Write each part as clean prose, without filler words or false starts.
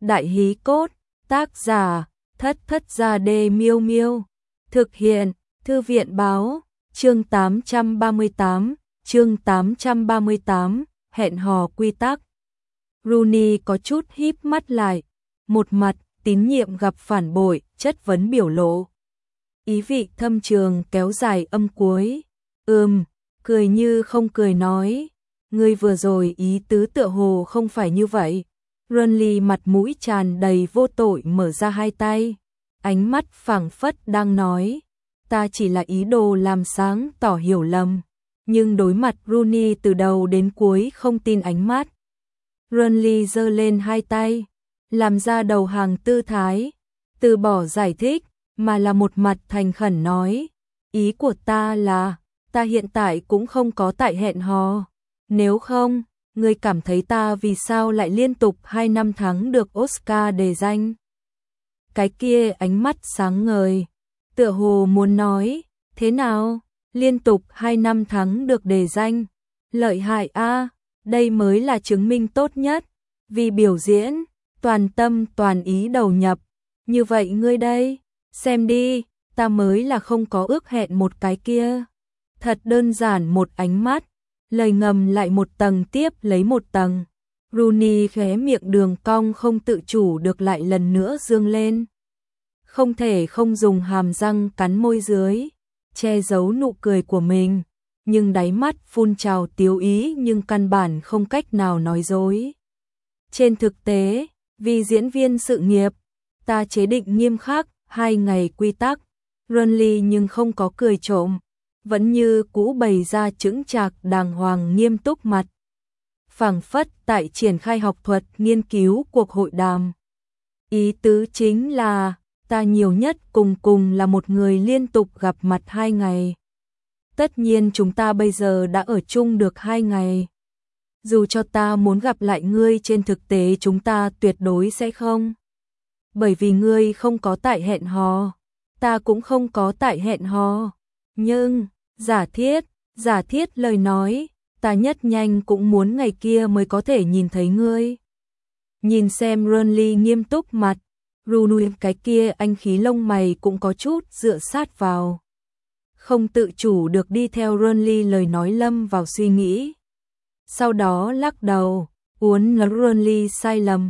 Đại hí cốt, tác giả, Thất Thất Gia Đê Miêu Miêu. Thực hiện, Thư viện báo, chương 838, hẹn hò quy tắc. Rooney có chút híp mắt lại, một mặt tín nhiệm gặp phản bội, chất vấn biểu lộ. Ý vị thâm trường kéo dài âm cuối. Cười như không cười nói, ngươi vừa rồi ý tứ tựa hồ không phải như vậy. Rooney mặt mũi tràn đầy vô tội mở ra hai tay, ánh mắt phảng phất đang nói, ta chỉ là ý đồ làm sáng tỏ hiểu lầm. Nhưng đối mặt Rooney từ đầu đến cuối không tin ánh mắt. Rooney giơ lên hai tay, làm ra đầu hàng tư thái, từ bỏ giải thích, mà là một mặt thành khẩn nói, ý của ta là, ta hiện tại cũng không có tại hẹn hò. Nếu không, ngươi cảm thấy ta vì sao lại liên tục 2 năm thắng được Oscar đề danh? Cái kia ánh mắt sáng ngời, tựa hồ muốn nói, thế nào, liên tục 2 năm thắng được đề danh, lợi hại a, đây mới là chứng minh tốt nhất, vì biểu diễn, toàn tâm toàn ý đầu nhập, như vậy ngươi đây, xem đi, ta mới là không có ước hẹn một cái kia. Thật đơn giản một ánh mắt, lời ngầm lại một tầng tiếp lấy một tầng. Rooney khóe miệng đường cong không tự chủ được lại lần nữa dương lên. Không thể không dùng hàm răng cắn môi dưới, che giấu nụ cười của mình, nhưng đáy mắt phun trào tiếu ý nhưng căn bản không cách nào nói dối. Trên thực tế, vì diễn viên sự nghiệp, ta chế định nghiêm khắc 2 ngày quy tắc. Rooney nhưng không có cười trộm, vẫn như cũ bày ra chững chạc đàng hoàng nghiêm túc mặt. Phảng phất tại triển khai học thuật nghiên cứu cuộc hội đàm. Ý tứ chính là, ta nhiều nhất cùng là một người liên tục gặp mặt 2 ngày. Tất nhiên chúng ta bây giờ đã ở chung được 2 ngày. Dù cho ta muốn gặp lại ngươi trên thực tế chúng ta tuyệt đối sẽ không. Bởi vì ngươi không có tại hẹn hò, ta cũng không có tại hẹn hò. Nhưng, giả thiết lời nói, ta nhất nhanh cũng muốn ngày kia mới có thể nhìn thấy ngươi. Nhìn xem Rooney nghiêm túc mặt, Rooney cái kia anh khí lông mày cũng có chút dựa sát vào. Không tự chủ được đi theo Rooney lời nói lâm vào suy nghĩ. Sau đó lắc đầu, uốn nói Rooney sai lầm.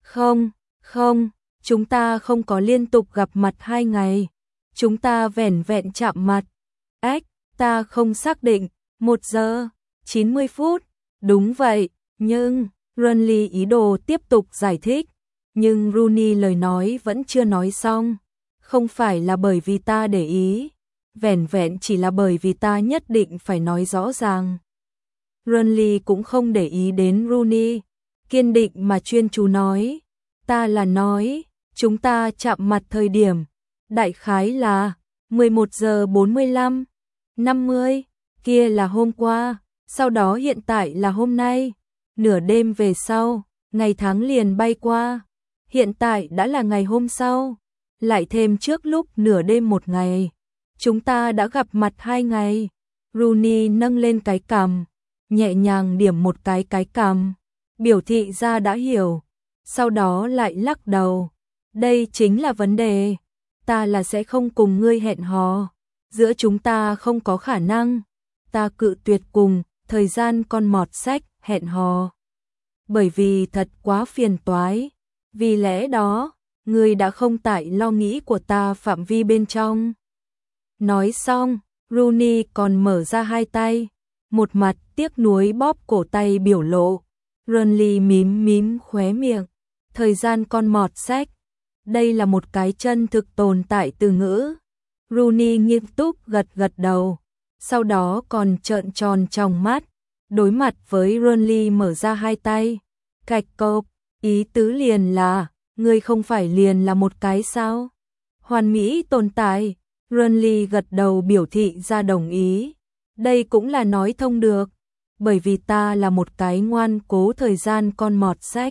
Không, chúng ta không có liên tục gặp mặt 2 ngày. Chúng ta vẻn vẹn chạm mặt. Ta không xác định, 1 giờ, 90 phút. Đúng vậy, nhưng, Rooney ý đồ tiếp tục giải thích. Nhưng Rooney lời nói vẫn chưa nói xong. Không phải là bởi vì ta để ý, vẻn vẹn chỉ là bởi vì ta nhất định phải nói rõ ràng. Rooney cũng không để ý đến Rooney, kiên định mà chuyên chú nói. Ta là nói, chúng ta chạm mặt thời điểm, đại khái là 11 giờ 45, 50, kia là hôm qua, sau đó hiện tại là hôm nay, nửa đêm về sau, ngày tháng liền bay qua, hiện tại đã là ngày hôm sau, lại thêm trước lúc nửa đêm 1 ngày, chúng ta đã gặp mặt 2 ngày. Rooney nâng lên cái cằm, nhẹ nhàng điểm một cái cằm, biểu thị ra đã hiểu, sau đó lại lắc đầu. Đây chính là vấn đề, ta là sẽ không cùng ngươi hẹn hò, giữa chúng ta không có khả năng, ta cự tuyệt cùng thời gian con mọt sách hẹn hò. Bởi vì thật quá phiền toái, vì lẽ đó, ngươi đã không tại lo nghĩ của ta phạm vi bên trong. Nói xong, Rooney còn mở ra hai tay, một mặt tiếc nuối bóp cổ tay biểu lộ. Rooney mím khóe miệng, thời gian con mọt sách, đây là một cái chân thực tồn tại từ ngữ. Rooney nghiêm túc gật đầu, sau đó còn trợn tròn trong mắt, đối mặt với Rooney mở ra hai tay. Cạch cộp, ý tứ liền là, ngươi không phải liền là một cái sao? Hoàn mỹ tồn tại. Rooney gật đầu biểu thị ra đồng ý. Đây cũng là nói thông được, bởi vì ta là một cái ngoan cố thời gian con mọt sách.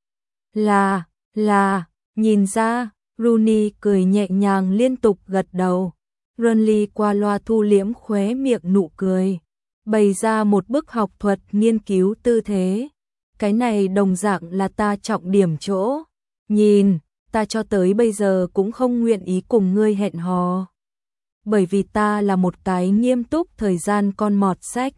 Là, nhìn ra, Rooney cười nhẹ nhàng liên tục gật đầu. Rooney qua loa thu liễm khóe miệng nụ cười, bày ra một bức học thuật nghiên cứu tư thế. Cái này đồng dạng là ta trọng điểm chỗ. Nhìn, ta cho tới bây giờ cũng không nguyện ý cùng ngươi hẹn hò. Bởi vì ta là một cái nghiêm túc thời gian con mọt sách.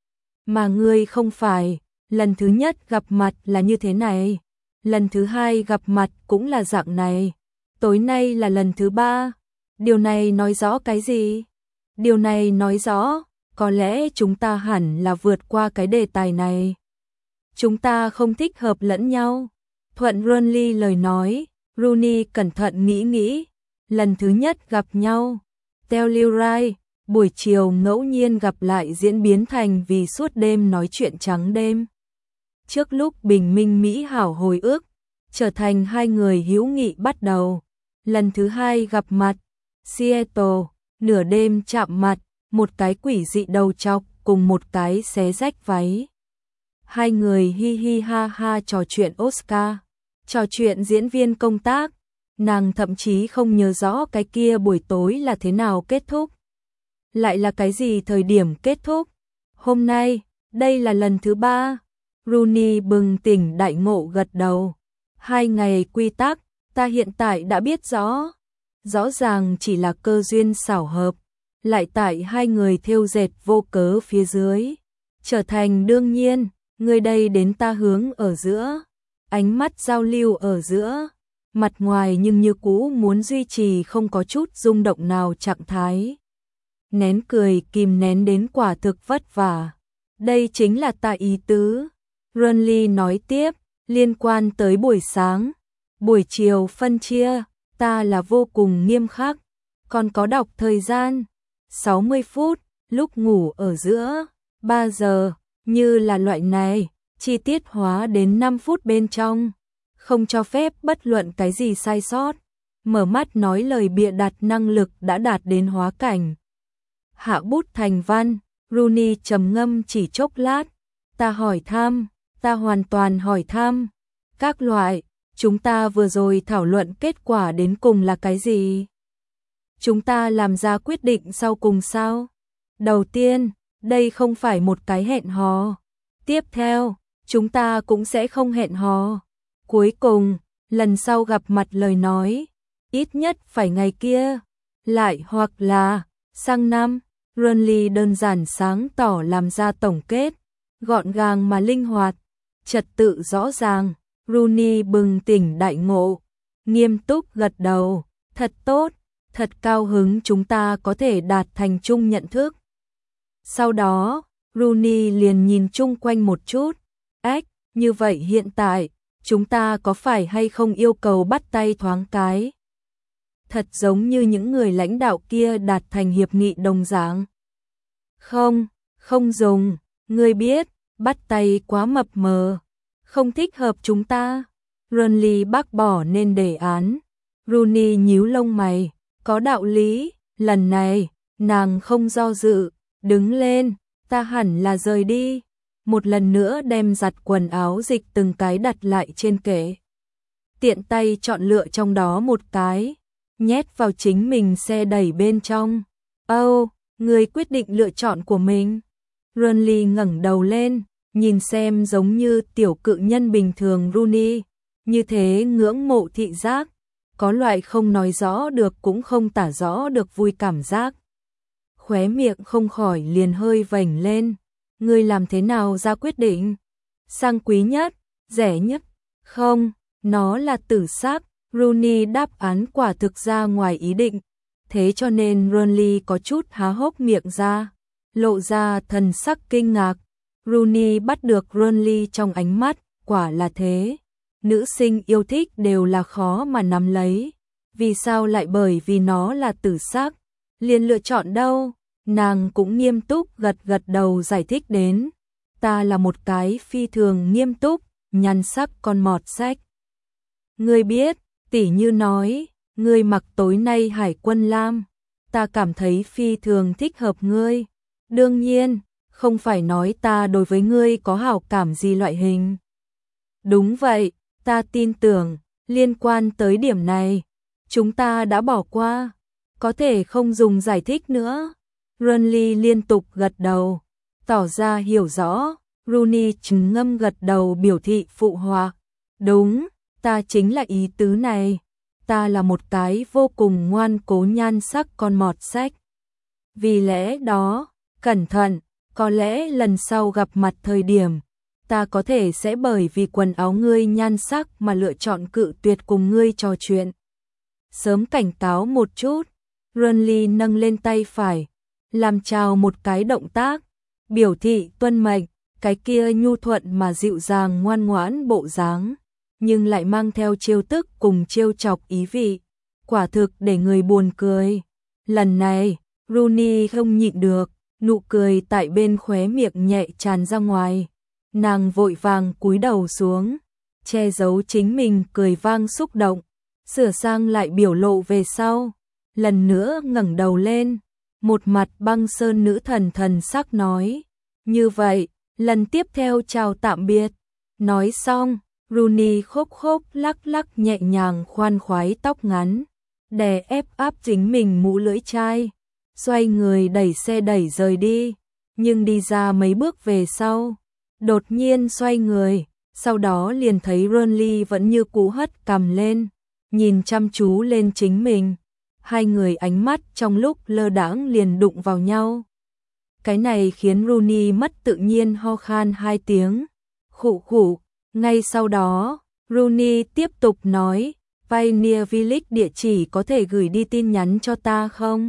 Mà ngươi không phải, lần thứ nhất gặp mặt là như thế này. Lần thứ hai gặp mặt cũng là dạng này. Tối nay là lần thứ ba. Điều này nói rõ cái gì? Điều này nói rõ, có lẽ chúng ta hẳn là vượt qua cái đề tài này. Chúng ta không thích hợp lẫn nhau. Thuận Runly lời nói, Rooney cẩn thận nghĩ. Lần thứ nhất gặp nhau, Telluride, buổi chiều ngẫu nhiên gặp lại diễn biến thành vì suốt đêm nói chuyện trắng đêm. Trước lúc bình minh mỹ hảo hồi ức, trở thành hai người hữu nghị bắt đầu. Lần thứ hai gặp mặt, Seattle, nửa đêm chạm mặt, một cái quỷ dị đầu trọc cùng một cái xé rách váy. Hai người hi hi ha ha trò chuyện Oscar, trò chuyện diễn viên công tác, nàng thậm chí không nhớ rõ cái kia buổi tối là thế nào kết thúc. Lại là cái gì thời điểm kết thúc? Hôm nay, đây là lần thứ ba. Rooney bừng tỉnh đại ngộ gật đầu. 2 ngày quy tắc, ta hiện tại đã biết rõ. Rõ ràng chỉ là cơ duyên xảo hợp, lại tại hai người thêu dệt vô cớ phía dưới. Trở thành đương nhiên, người đây đến ta hướng ở giữa. Ánh mắt giao lưu ở giữa. Mặt ngoài nhưng như cũ muốn duy trì không có chút rung động nào trạng thái. Nén cười kìm nén đến quả thực vất vả. Đây chính là ta ý tứ. Runly nói tiếp, liên quan tới buổi sáng, buổi chiều phân chia, ta là vô cùng nghiêm khắc. Còn có đọc thời gian, 60 phút, lúc ngủ ở giữa, 3 giờ, như là loại này, chi tiết hóa đến 5 phút bên trong. Không cho phép bất luận cái gì sai sót. Mở mắt nói lời bịa đặt năng lực đã đạt đến hóa cảnh. Hạ bút thành văn, Rooney trầm ngâm chỉ chốc lát. Ta hỏi thăm, ta hoàn toàn hỏi thăm. Các loại, chúng ta vừa rồi thảo luận kết quả đến cùng là cái gì? Chúng ta làm ra quyết định sau cùng sao? Đầu tiên, đây không phải một cái hẹn hò. Tiếp theo, chúng ta cũng sẽ không hẹn hò. Cuối cùng, lần sau gặp mặt lời nói, ít nhất phải ngày kia, lại hoặc là sang năm. Runly đơn giản sáng tỏ làm ra tổng kết, gọn gàng mà linh hoạt, trật tự rõ ràng. Rooney bừng tỉnh đại ngộ, nghiêm túc gật đầu, thật tốt, thật cao hứng chúng ta có thể đạt thành chung nhận thức. Sau đó, Rooney liền nhìn chung quanh một chút, như vậy hiện tại, chúng ta có phải hay không yêu cầu bắt tay thoáng cái? Thật giống như những người lãnh đạo kia đạt thành hiệp nghị đồng dạng. Không dùng, ngươi biết, bắt tay quá mập mờ, không thích hợp chúng ta. Runly bác bỏ nên đề án. Rooney nhíu lông mày, có đạo lý, lần này, nàng không do dự, đứng lên, ta hẳn là rời đi. Một lần nữa đem giặt quần áo dịch từng cái đặt lại trên kệ. Tiện tay chọn lựa trong đó một cái, nhét vào chính mình xe đẩy bên trong. Người quyết định lựa chọn của mình. Runly ngẩng đầu lên, nhìn xem giống như tiểu cự nhân bình thường Rooney, như thế ngưỡng mộ thị giác, có loại không nói rõ được cũng không tả rõ được vui cảm giác. Khóe miệng không khỏi liền hơi vểnh lên. Ngươi làm thế nào ra quyết định? Sang quý nhất, rẻ nhất? Không, nó là tử sắc. Rooney đáp án quả thực ra ngoài ý định. Thế cho nên Runly có chút há hốc miệng ra, lộ ra thần sắc kinh ngạc. Rooney bắt được Runly trong ánh mắt, quả là thế. Nữ sinh yêu thích đều là khó mà nắm lấy. Vì sao lại bởi vì nó là tử sắc? Liền lựa chọn đâu? Nàng cũng nghiêm túc gật đầu giải thích đến. Ta là một cái phi thường nghiêm túc, nhan sắc con mọt sách. Ngươi biết, tỉ như nói, ngươi mặc tối nay hải quân lam, ta cảm thấy phi thường thích hợp ngươi. Đương nhiên, không phải nói ta đối với ngươi có hảo cảm gì loại hình. Đúng vậy, ta tin tưởng, liên quan tới điểm này, chúng ta đã bỏ qua, có thể không dùng giải thích nữa. Runly liên tục gật đầu, tỏ ra hiểu rõ. Rooney trầm ngâm gật đầu biểu thị phụ họa. Đúng, ta chính là ý tứ này. Ta là một cái vô cùng ngoan cố nhan sắc con mọt sách. Vì lẽ đó, cẩn thận, có lẽ lần sau gặp mặt thời điểm, ta có thể sẽ bởi vì quần áo ngươi nhan sắc mà lựa chọn cự tuyệt cùng ngươi trò chuyện. Sớm cảnh cáo một chút, Renly nâng lên tay phải, làm chào một cái động tác, biểu thị tuân mệnh, cái kia nhu thuận mà dịu dàng ngoan ngoãn bộ dáng, nhưng lại mang theo trêu tức cùng trêu chọc ý vị, quả thực để người buồn cười. Lần này, Rooney không nhịn được, nụ cười tại bên khóe miệng nhẹ tràn ra ngoài. Nàng vội vàng cúi đầu xuống, che giấu chính mình cười vang xúc động, sửa sang lại biểu lộ về sau, lần nữa ngẩng đầu lên, một mặt băng sơn nữ thần thần sắc nói, như vậy, lần tiếp theo chào tạm biệt. Nói xong, Rooney khốp khốp lắc lắc nhẹ nhàng khoan khoái tóc ngắn, đè ép áp chính mình mũ lưỡi chai, xoay người đẩy xe đẩy rời đi, nhưng đi ra mấy bước về sau, đột nhiên xoay người, sau đó liền thấy Renly vẫn như cũ hất cằm lên, nhìn chăm chú lên chính mình. Hai người ánh mắt trong lúc lơ đãng liền đụng vào nhau. Cái này khiến Rooney mất tự nhiên ho khan hai tiếng. Khụ khụ, ngay sau đó, Rooney tiếp tục nói, Pioneer Village địa chỉ có thể gửi đi tin nhắn cho ta không?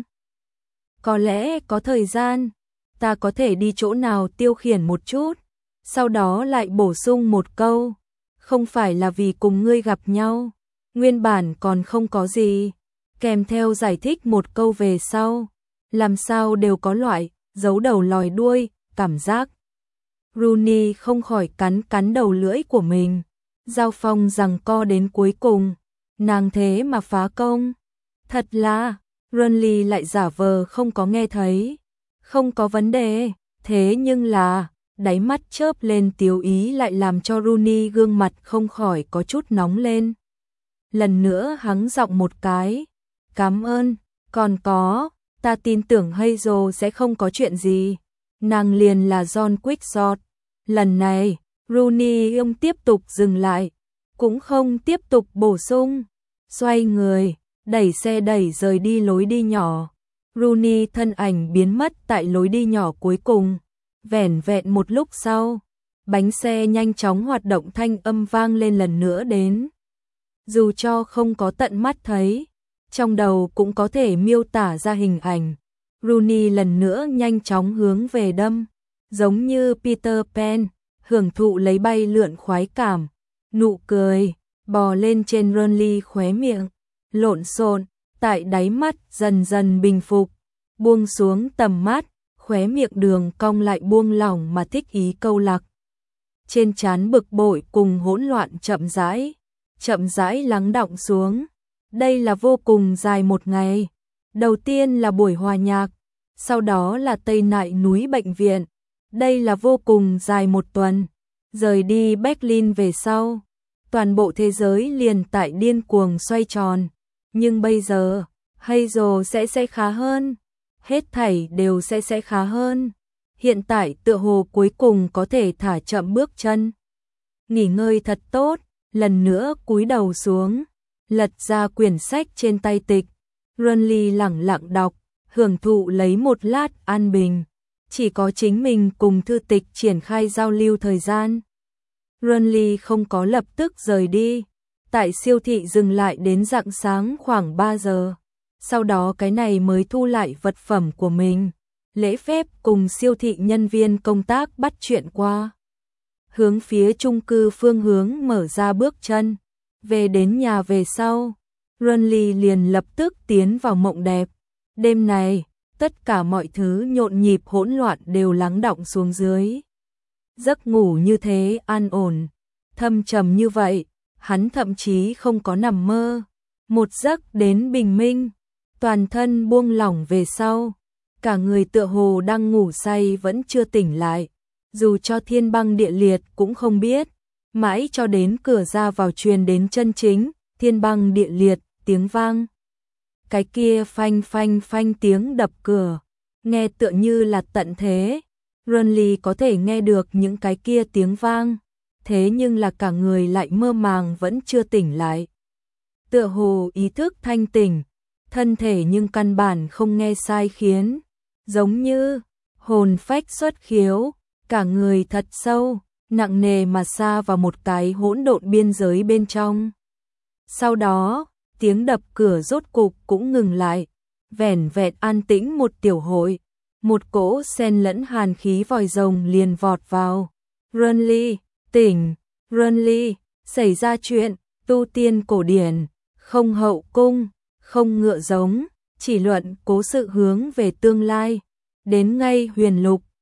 Có lẽ có thời gian, ta có thể đi chỗ nào tiêu khiển một chút, sau đó lại bổ sung một câu, không phải là vì cùng ngươi gặp nhau, nguyên bản còn không có gì, kèm theo giải thích một câu về sau, làm sao đều có loại, giấu đầu lòi đuôi, cảm giác. Rooney không khỏi cắn đầu lưỡi của mình, giao phong giằng co đến cuối cùng, nàng thế mà phá công, thật là, Renly lại giả vờ không có nghe thấy, không có vấn đề, thế nhưng là, đáy mắt chớp lên tiếu ý lại làm cho Rooney gương mặt không khỏi có chút nóng lên. Lần nữa hắng giọng một cái, cảm ơn, còn có, ta tin tưởng Hazel sẽ không có chuyện gì, nàng liền là John Quickshot. Lần này, Rooney ông tiếp tục dừng lại, cũng không tiếp tục bổ sung, xoay người, đẩy xe đẩy rời đi lối đi nhỏ. Rooney thân ảnh biến mất tại lối đi nhỏ cuối cùng, vẻn vẹn một lúc sau, bánh xe nhanh chóng hoạt động thanh âm vang lên lần nữa đến. Dù cho không có tận mắt thấy, trong đầu cũng có thể miêu tả ra hình ảnh. Rooney lần nữa nhanh chóng hướng về đâm, giống như Peter Pan, hưởng thụ lấy bay lượn khoái cảm, nụ cười bò lên trên Renly khóe miệng, lộn xộn, tại đáy mắt dần dần bình phục, buông xuống tầm mắt, khóe miệng đường cong lại buông lỏng mà thích ý câu lạc. Trên trán bực bội cùng hỗn loạn chậm rãi lắng đọng xuống. Đây là vô cùng dài một ngày. Đầu tiên là buổi hòa nhạc, sau đó là Tây Nại núi bệnh viện. Đây là vô cùng dài một tuần. Rời đi Berlin về sau, toàn bộ thế giới liền tại điên cuồng xoay tròn. Nhưng bây giờ, Hazel sẽ khá hơn. Hết thảy đều sẽ khá hơn. Hiện tại tựa hồ cuối cùng có thể thả chậm bước chân. Nghỉ ngơi thật tốt, lần nữa cúi đầu xuống, lật ra quyển sách trên tay tịch. Renly lẳng lặng đọc, hưởng thụ lấy một lát an bình. Chỉ có chính mình cùng thư tịch triển khai giao lưu thời gian. Renly không có lập tức rời đi. Tại siêu thị dừng lại đến rạng sáng khoảng 3 giờ. Sau đó cái này mới thu lại vật phẩm của mình. Lễ phép cùng siêu thị nhân viên công tác bắt chuyện qua. Hướng phía chung cư phương hướng mở ra bước chân. Về đến nhà về sau, Renly liền lập tức tiến vào mộng đẹp. Đêm này, tất cả mọi thứ nhộn nhịp hỗn loạn đều lắng đọng xuống dưới. Giấc ngủ như thế an ổn, thâm trầm như vậy, hắn thậm chí không có nằm mơ. Một giấc đến bình minh, toàn thân buông lỏng về sau, cả người tựa hồ đang ngủ say vẫn chưa tỉnh lại, dù cho thiên băng địa liệt cũng không biết, mãi cho đến cửa ra vào truyền đến chân chính, thiên băng địa liệt, tiếng vang. Cái kia phanh phanh phanh tiếng đập cửa, nghe tựa như là tận thế. Renly có thể nghe được những cái kia tiếng vang, thế nhưng là cả người lại mơ màng vẫn chưa tỉnh lại. Tựa hồ ý thức thanh tỉnh, thân thể nhưng căn bản không nghe sai khiến, giống như hồn phách xuất khiếu, cả người thật sâu, nặng nề mà sa vào một cái hỗn độn biên giới bên trong. Sau đó, tiếng đập cửa rốt cục cũng ngừng lại, vẻn vẹn an tĩnh một tiểu hội, một cỗ xen lẫn hàn khí vòi rồng liền vọt vào. Renly, tỉnh, Renly, xảy ra chuyện, tu tiên cổ điển, không hậu cung, không ngựa giống, chỉ luận cố sự hướng về tương lai. Đến ngay huyền lục,